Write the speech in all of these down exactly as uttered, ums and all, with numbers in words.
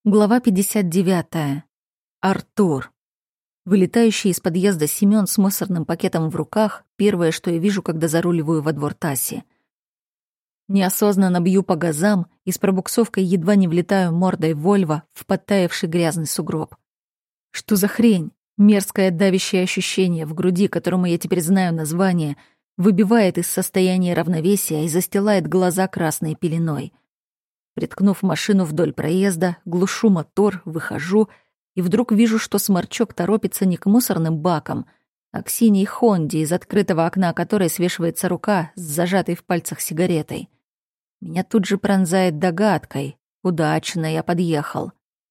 Глава пятьдесят девятая. Артур. Вылетающий из подъезда Семён с мусорным пакетом в руках — первое, что я вижу, когда заруливаю во двор Таси. Неосознанно бью по газам и с пробуксовкой едва не влетаю мордой Вольво в подтаявший грязный сугроб. Что за хрень? Мерзкое давящее ощущение в груди, которому я теперь знаю название, выбивает из состояния равновесия и застилает глаза красной пеленой. Приткнув машину вдоль проезда, глушу мотор, выхожу и вдруг вижу, что сморчок торопится не к мусорным бакам, а к синей Хонде, из открытого окна которой свешивается рука с зажатой в пальцах сигаретой. Меня тут же пронзает догадкой. Удачно я подъехал.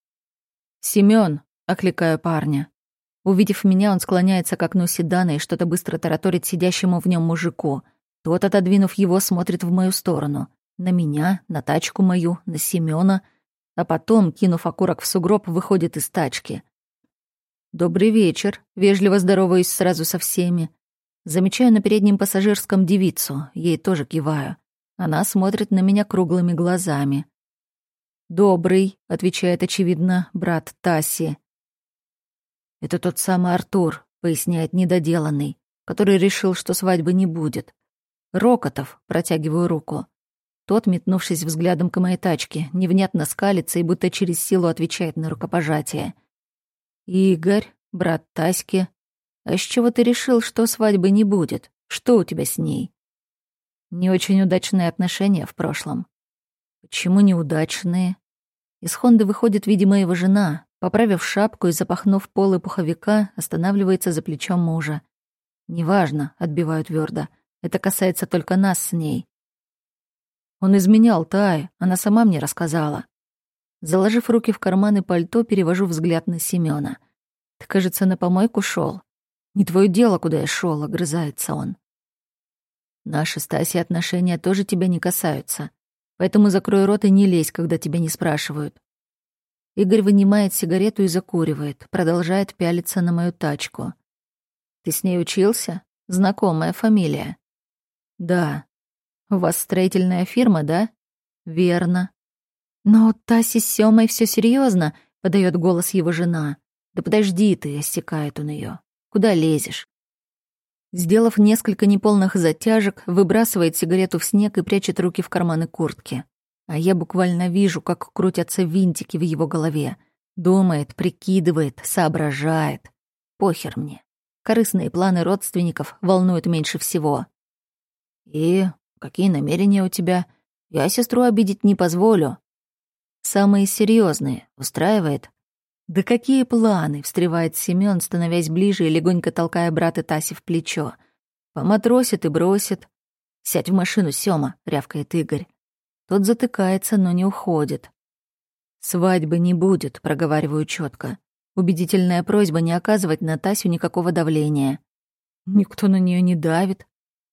«Семён!» — окликаю парня. Увидев меня, он склоняется к окну седана и что-то быстро тараторит сидящему в нем мужику. Тот, отодвинув его, смотрит в мою сторону. На меня, на тачку мою, на Семёна, а потом, кинув окурок в сугроб, выходит из тачки. «Добрый вечер», — вежливо здороваюсь сразу со всеми. Замечаю на переднем пассажирском девицу, ей тоже киваю. Она смотрит на меня круглыми глазами. «Добрый», — отвечает, очевидно, брат Таси. «Это тот самый Артур», — поясняет недоделанный, который решил, что свадьбы не будет. «Рокотов», — протягиваю руку. Тот, метнувшись взглядом к моей тачке, невнятно скалится и будто через силу отвечает на рукопожатие. «Игорь, брат Таськи, а с чего ты решил, что свадьбы не будет? Что у тебя с ней?» «Не очень удачные отношения в прошлом». «Почему неудачные?» Из Хонды выходит, видимо, его жена. Поправив шапку и запахнув полы пуховика, останавливается за плечом мужа. «Неважно», — отбиваю твердо. «Это касается только нас с ней». «Он изменял Тае, она сама мне рассказала». Заложив руки в карманы пальто, перевожу взгляд на Семёна. «Ты, кажется, на помойку шёл. Не твоё дело, куда я шёл», — огрызается он. «Наши с Тасей отношения тоже тебя не касаются, поэтому закрой рот и не лезь, когда тебя не спрашивают». Игорь вынимает сигарету и закуривает, продолжает пялиться на мою тачку. «Ты с ней учился? Знакомая фамилия». «Да». «У вас строительная фирма, да?» «Верно». «Но у Таси с Сёмой всё серьёзно», — подаёт голос его жена. «Да подожди ты», — осекает он её. «Куда лезешь?» Сделав несколько неполных затяжек, выбрасывает сигарету в снег и прячет руки в карманы куртки. А я буквально вижу, как крутятся винтики в его голове. Думает, прикидывает, соображает. Похер мне. Корыстные планы родственников волнуют меньше всего. «И какие намерения у тебя? Я сестру обидеть не позволю». «Самые серьезные. Устраивает?» «Да какие планы?» — встревает Семён, становясь ближе и легонько толкая брата Таси в плечо. «Поматросит и бросит». «Сядь в машину, Сёма», — рявкает Игорь. Тот затыкается, но не уходит. «Свадьбы не будет», — проговариваю чётко. Убедительная просьба не оказывать на Тасю никакого давления. Никто на неё не давит.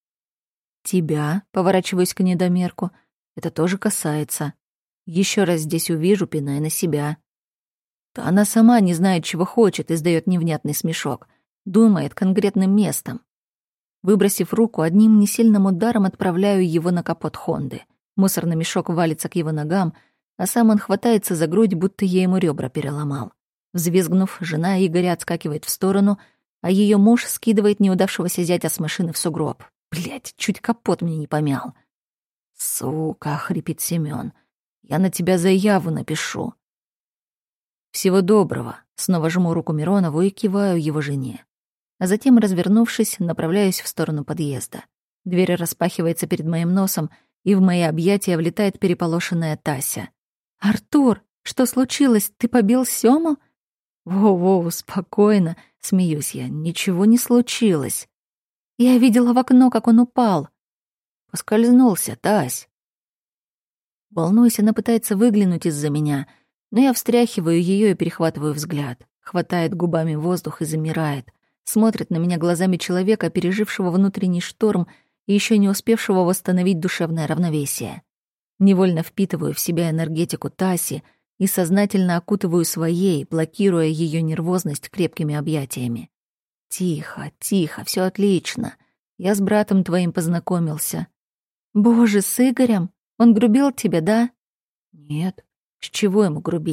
«Тебя», — поворачиваюсь к недомерку, — «это тоже касается. Ещё раз здесь увижу, пинай на себя». Да она сама не знает, чего хочет, издаёт невнятный смешок. Думает конкретным местом. Выбросив руку, одним несильным ударом отправляю его на капот Хонды. Мусорный мешок валится к его ногам, а сам он хватается за грудь, будто я ему ребра переломал. Взвизгнув, жена Игоря отскакивает в сторону, а её муж скидывает неудавшегося зятя с машины в сугроб. Блядь, чуть капот мне не помял. «Сука», — хрипит Семён, — «я на тебя заяву напишу». «Всего доброго», — снова жму руку Миронову и киваю его жене. А затем, развернувшись, направляюсь в сторону подъезда. Дверь распахивается перед моим носом, и в мои объятия влетает переполошенная Тася. «Артур, что случилось? Ты побил Сёму?» «Воу-воу, спокойно», — смеюсь я, — «ничего не случилось». «Я видела в окно, как он упал». «Поскользнулся, Тась». Волнуясь, она пытается выглянуть из-за меня, но я встряхиваю её и перехватываю взгляд. Хватает губами воздух и замирает. Смотрит на меня глазами человека, пережившего внутренний шторм и ещё не успевшего восстановить душевное равновесие. Невольно впитываю в себя энергетику Таси и сознательно окутываю своей, блокируя её нервозность крепкими объятиями. «Тихо, тихо, всё отлично. Я с братом твоим познакомился». «Боже, с Игорем? Он грубил тебе, да?» «Нет. С чего ему грубить?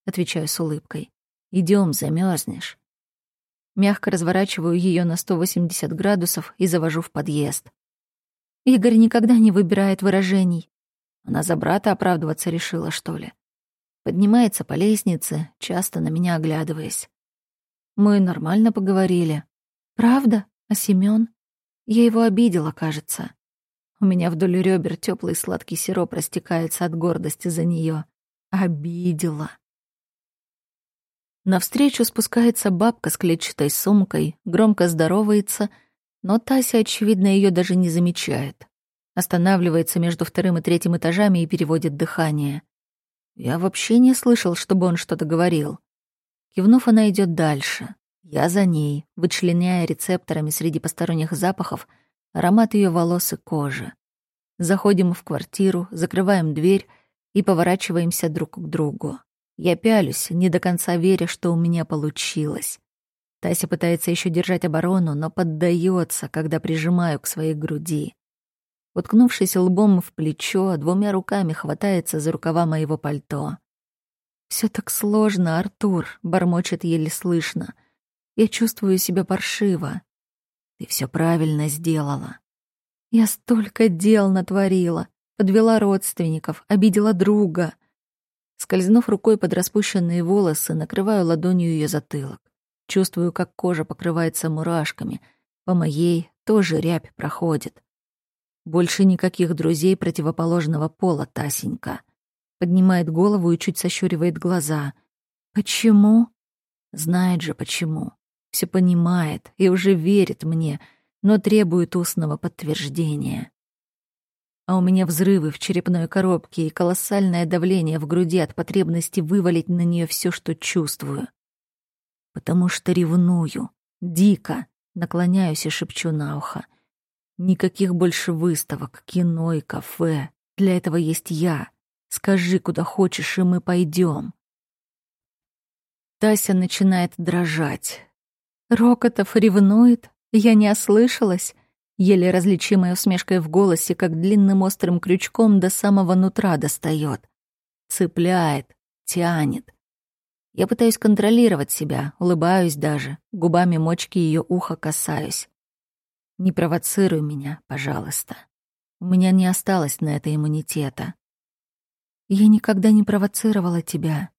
отвечаю с улыбкой. Идем, замерзнешь. Мягко разворачиваю ее на сто восемьдесят градусов и завожу в подъезд. Игорь никогда не выбирает выражений. Она за брата оправдываться решила, что ли? Поднимается по лестнице, часто на меня оглядываясь. Мы нормально поговорили. Правда? А Семён? Я его обидела, кажется. У меня вдоль ребер теплый сладкий сироп растекается от гордости за нее. Обидела. Навстречу спускается бабка с клетчатой сумкой, громко здоровается, но Тася, очевидно, ее даже не замечает. Останавливается между вторым и третьим этажами и переводит дыхание. Я вообще не слышал, чтобы он что-то говорил. Кивнув, она идет дальше. Я за ней, вычленяя рецепторами среди посторонних запахов аромат ее волос и кожи. Заходим в квартиру, закрываем дверь и поворачиваемся друг к другу. Я пялюсь, не до конца веря, что у меня получилось. Тася пытается еще держать оборону, но поддается, когда прижимаю к своей груди. Уткнувшись лбом в плечо, двумя руками хватается за рукава моего пальто. «Все так сложно, Артур», — бормочет еле слышно. «Я чувствую себя паршиво». «Ты все правильно сделала». «Я столько дел натворила, подвела родственников, обидела друга». Скользнув рукой под распущенные волосы, накрываю ладонью ее затылок. Чувствую, как кожа покрывается мурашками. По моей тоже рябь проходит. Больше никаких друзей противоположного пола, Тасенька. Поднимает голову и чуть сощуривает глаза. Почему? Знает же почему. Все понимает и уже верит мне, но требует устного подтверждения. А у меня взрывы в черепной коробке и колоссальное давление в груди от потребности вывалить на нее все, что чувствую. Потому что ревную, дико, наклоняюсь и шепчу на ухо. Никаких больше выставок, кино и кафе. Для этого есть я. Скажи, куда хочешь, и мы пойдем. Тася начинает дрожать. Рокотов ревнует? Я не ослышалась? Еле различимая усмешкой в голосе, как длинным острым крючком до самого нутра достает. Цепляет, тянет. Я пытаюсь контролировать себя, улыбаюсь даже, губами мочки ее уха касаюсь. Не провоцируй меня, пожалуйста. У меня не осталось на это иммунитета. Я никогда не провоцировала тебя.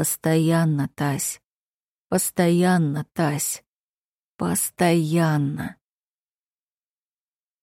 Постоянно, Тась. Постоянно, Тась. Постоянно.